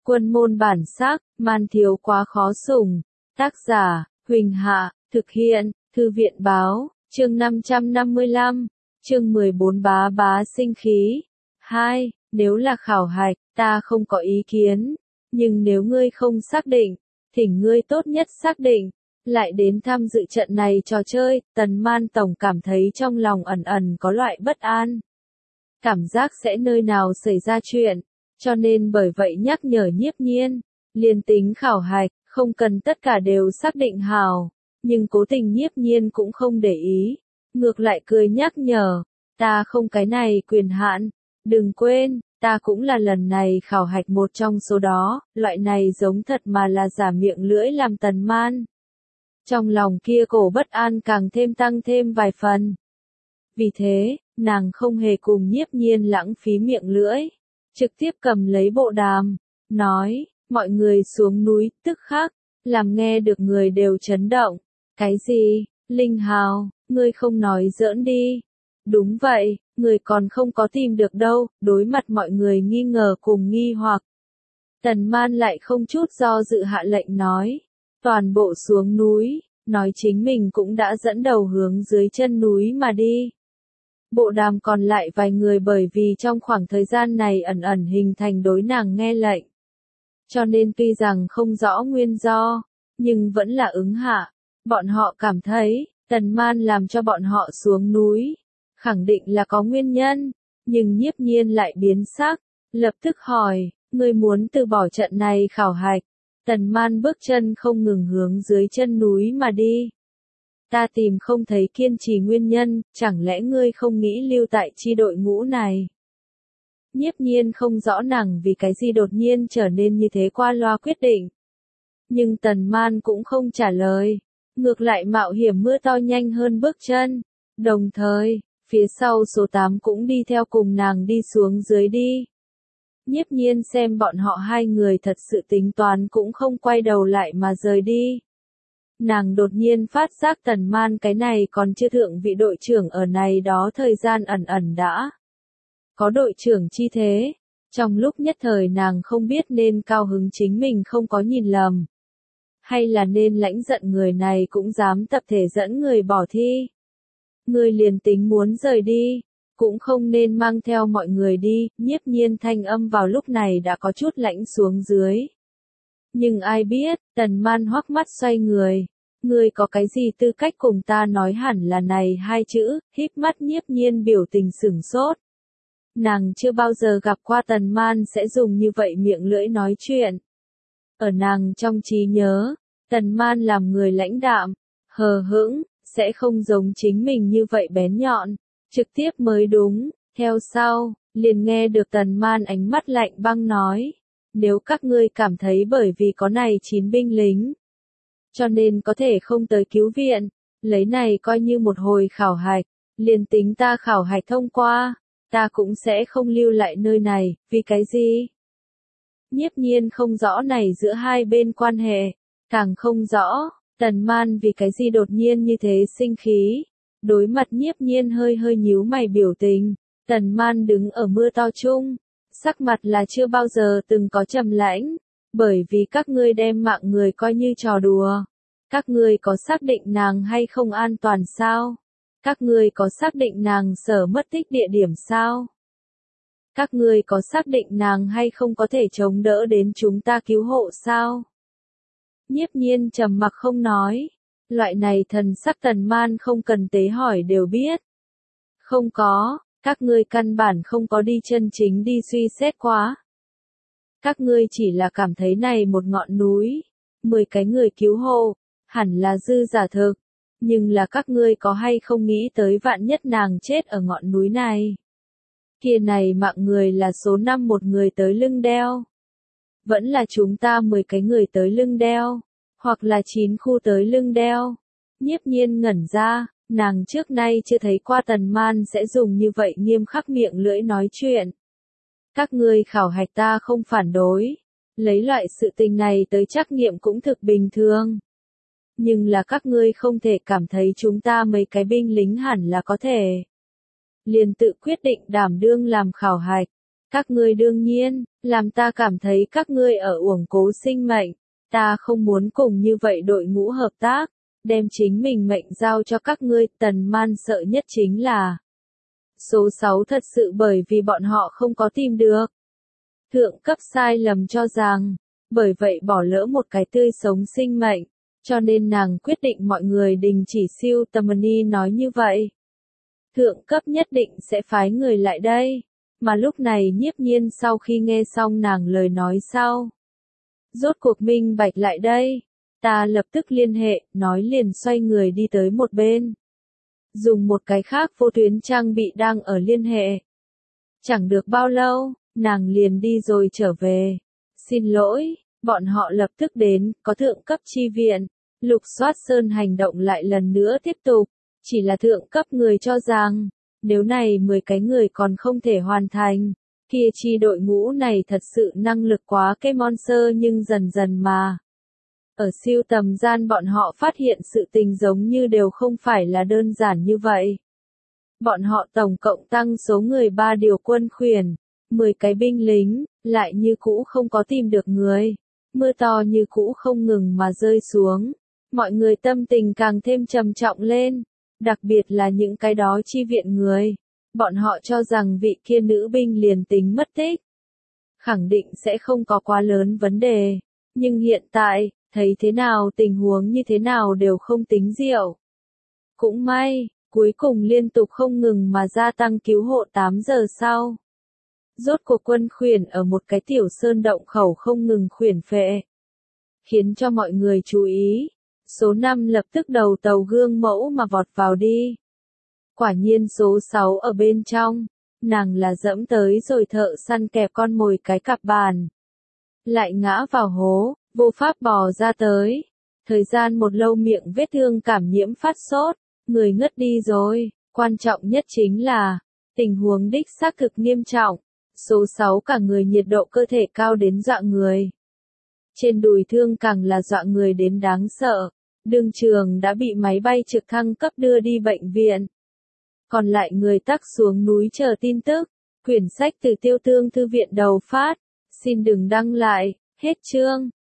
Quân môn bản sắc, man thiếu quá khó sủng. Tác giả, Huỳnh Hạ, thực hiện, Thư viện báo, chương 555, chương 14 bá bá sinh khí. 2. Nếu là khảo hạch, ta không có ý kiến, nhưng nếu ngươi không xác định, thỉnh ngươi tốt nhất xác định, lại đến tham dự trận này trò chơi. Tần Man Tổng cảm thấy trong lòng ẩn ẩn có loại bất an. Cảm giác sẽ nơi nào xảy ra chuyện, cho nên bởi vậy nhắc nhở Nhiếp Nhiên, liền tính khảo hạch, không cần tất cả đều xác định hào, nhưng cố tình Nhiếp Nhiên cũng không để ý, ngược lại cười nhắc nhở, ta không cái này quyền hạn, đừng quên, ta cũng là lần này khảo hạch một trong số đó, loại này giống thật mà là giả miệng lưỡi làm Tần Man. Trong lòng kia cổ bất an càng thêm tăng thêm vài phần. Vì thế, nàng không hề cùng Nhiếp Nhiên lãng phí miệng lưỡi, trực tiếp cầm lấy bộ đàm, nói, mọi người xuống núi, tức khắc, làm nghe được người đều chấn động. Cái gì, Linh Hào, ngươi không nói giỡn đi. Đúng vậy, người còn không có tìm được đâu. Đối mặt mọi người nghi ngờ cùng nghi hoặc, Tần Man lại không chút do dự hạ lệnh nói, toàn bộ xuống núi, nói chính mình cũng đã dẫn đầu hướng dưới chân núi mà đi. Bộ đàm còn lại vài người bởi vì trong khoảng thời gian này ẩn ẩn hình thành đối nàng nghe lệnh, cho nên tuy rằng không rõ nguyên do, nhưng vẫn là ứng hạ. Bọn họ cảm thấy, Tần Man làm cho bọn họ xuống núi, khẳng định là có nguyên nhân, nhưng Nhiếp Nhiên lại biến sắc, lập tức hỏi, ngươi muốn từ bỏ trận này khảo hạch? Tần Man bước chân không ngừng hướng dưới chân núi mà đi. Ta tìm không thấy kiên trì nguyên nhân, chẳng lẽ ngươi không nghĩ lưu tại chi đội ngũ này? Nhiếp Nhiên không rõ nàng vì cái gì đột nhiên trở nên như thế qua loa quyết định. Nhưng Tần Man cũng không trả lời, ngược lại mạo hiểm mưa to nhanh hơn bước chân. Đồng thời, phía sau số 8 cũng đi theo cùng nàng đi xuống dưới đi. Nhiếp Nhiên xem bọn họ hai người thật sự tính toán cũng không quay đầu lại mà rời đi. Nàng đột nhiên phát giác Tần Man cái này còn chưa thượng vị đội trưởng ở này đó thời gian ẩn ẩn đã có đội trưởng chi thế. Trong lúc nhất thời nàng không biết nên cao hứng chính mình không có nhìn lầm, hay là nên lãnh giận người này cũng dám tập thể dẫn người bỏ thi. Người liền tính muốn rời đi, cũng không nên mang theo mọi người đi. Nhiếp Nhiên thanh âm vào lúc này đã có chút lãnh xuống dưới. Nhưng ai biết, Tần Man hoắc mắt xoay người. Ngươi có cái gì tư cách cùng ta nói hẳn là này hai chữ, híp mắt. Nhiếp Nhiên biểu tình sửng sốt. Nàng chưa bao giờ gặp qua Tần Man sẽ dùng như vậy miệng lưỡi nói chuyện. Ở nàng trong trí nhớ, Tần Man làm người lãnh đạm, hờ hững, sẽ không giống chính mình như vậy bén nhọn, trực tiếp mới đúng. Theo sau, liền nghe được Tần Man ánh mắt lạnh băng nói, nếu các ngươi cảm thấy bởi vì có này 9 binh lính, cho nên có thể không tới cứu viện, lấy này coi như một hồi khảo hạch, liền tính ta khảo hạch thông qua, ta cũng sẽ không lưu lại nơi này. Vì cái gì? Nhiếp Nhiên không rõ này giữa hai bên quan hệ, càng không rõ, Tần Man vì cái gì đột nhiên như thế sinh khí. Đối mặt Nhiếp Nhiên hơi hơi nhíu mày biểu tình, Tần Man đứng ở mưa to chung, sắc mặt là chưa bao giờ từng có trầm lãnh, bởi vì các ngươi đem mạng người coi như trò đùa. Các ngươi có xác định nàng hay không an toàn sao? Các ngươi có xác định nàng sở mất tích địa điểm sao? Các ngươi có xác định nàng hay không có thể chống đỡ đến chúng ta cứu hộ sao? Nhiếp Nhiên trầm mặc không nói. Loại này thần sắc Tần Man không cần tế hỏi đều biết. Không có, các ngươi căn bản không có đi chân chính đi suy xét quá. Các ngươi chỉ là cảm thấy này một ngọn núi, 10 cái người cứu hộ, hẳn là dư giả thực. Nhưng là các ngươi có hay không nghĩ tới vạn nhất nàng chết ở ngọn núi này? Kia này mạng người là số 5 một người tới lưng đeo. Vẫn là chúng ta 10 cái người tới lưng đeo. Hoặc là 9 khu tới lưng đeo. Nhiếp Nhiên ngẩn ra, nàng trước nay chưa thấy qua Tần Man sẽ dùng như vậy nghiêm khắc miệng lưỡi nói chuyện. Các ngươi khảo hạch ta không phản đối. Lấy loại sự tình này tới trắc nghiệm cũng thực bình thường. Nhưng là các ngươi không thể cảm thấy chúng ta mấy cái binh lính hẳn là có thể liền tự quyết định đảm đương làm khảo hạch. Các ngươi đương nhiên, làm ta cảm thấy các ngươi ở uổng cố sinh mệnh. Ta không muốn cùng như vậy đội ngũ hợp tác, đem chính mình mệnh giao cho các ngươi. Tần Man sợ nhất chính là số 6 thật sự bởi vì bọn họ không có tìm được. Thượng cấp sai lầm cho rằng, bởi vậy bỏ lỡ một cái tươi sống sinh mệnh, cho nên nàng quyết định mọi người đình chỉ siêu tầm. Ni nói như vậy. Thượng cấp nhất định sẽ phái người lại đây. Mà lúc này Nhiếp Nhiên sau khi nghe xong nàng lời nói sau, rốt cuộc minh bạch lại đây. Ta lập tức liên hệ, nói liền xoay người đi tới một bên. Dùng một cái khác vô tuyến trang bị đang ở liên hệ. Chẳng được bao lâu, nàng liền đi rồi trở về. Xin lỗi, bọn họ lập tức đến, có thượng cấp chi viện. Lục Soát Sơn hành động lại lần nữa tiếp tục. Chỉ là thượng cấp người cho rằng, nếu này 10 cái người còn không thể hoàn thành, kia chi đội ngũ này thật sự năng lực quá cái monster. Nhưng dần dần mà, ở siêu tầm gian bọn họ phát hiện sự tình giống như đều không phải là đơn giản như vậy. Bọn họ tổng cộng tăng số người 3 điều quân khuyển, 10 cái binh lính, lại như cũ không có tìm được người. Mưa to như cũ không ngừng mà rơi xuống. Mọi người tâm tình càng thêm trầm trọng lên, đặc biệt là những cái đó chi viện người. Bọn họ cho rằng vị kia nữ binh liền tính mất tích, khẳng định sẽ không có quá lớn vấn đề. Nhưng hiện tại, thấy thế nào tình huống như thế nào đều không tính diệu. Cũng may, cuối cùng liên tục không ngừng mà gia tăng cứu hộ 8 giờ sau. Rốt cuộc quân khuyển ở một cái tiểu sơn động khẩu không ngừng khuyển phệ. Khiến cho mọi người chú ý. Số 5 lập tức đầu tàu gương mẫu mà vọt vào đi. Quả nhiên số 6 ở bên trong. Nàng là dẫm tới rồi thợ săn kẹp con mồi cái cặp bàn. Lại ngã vào hố, vô pháp bò ra tới. Thời gian một lâu miệng vết thương cảm nhiễm phát sốt. Người ngất đi rồi. Quan trọng nhất chính là, tình huống đích xác thực nghiêm trọng. Số 6 cả người nhiệt độ cơ thể cao đến dọa người. Trên đùi thương càng là dọa người đến đáng sợ. Đương trường đã bị máy bay trực thăng cấp đưa đi bệnh viện. Còn lại người tắc xuống núi chờ tin tức. Quyển sách từ Tiêu Tương Thư viện đầu phát. Xin đừng đăng lại. Hết chương.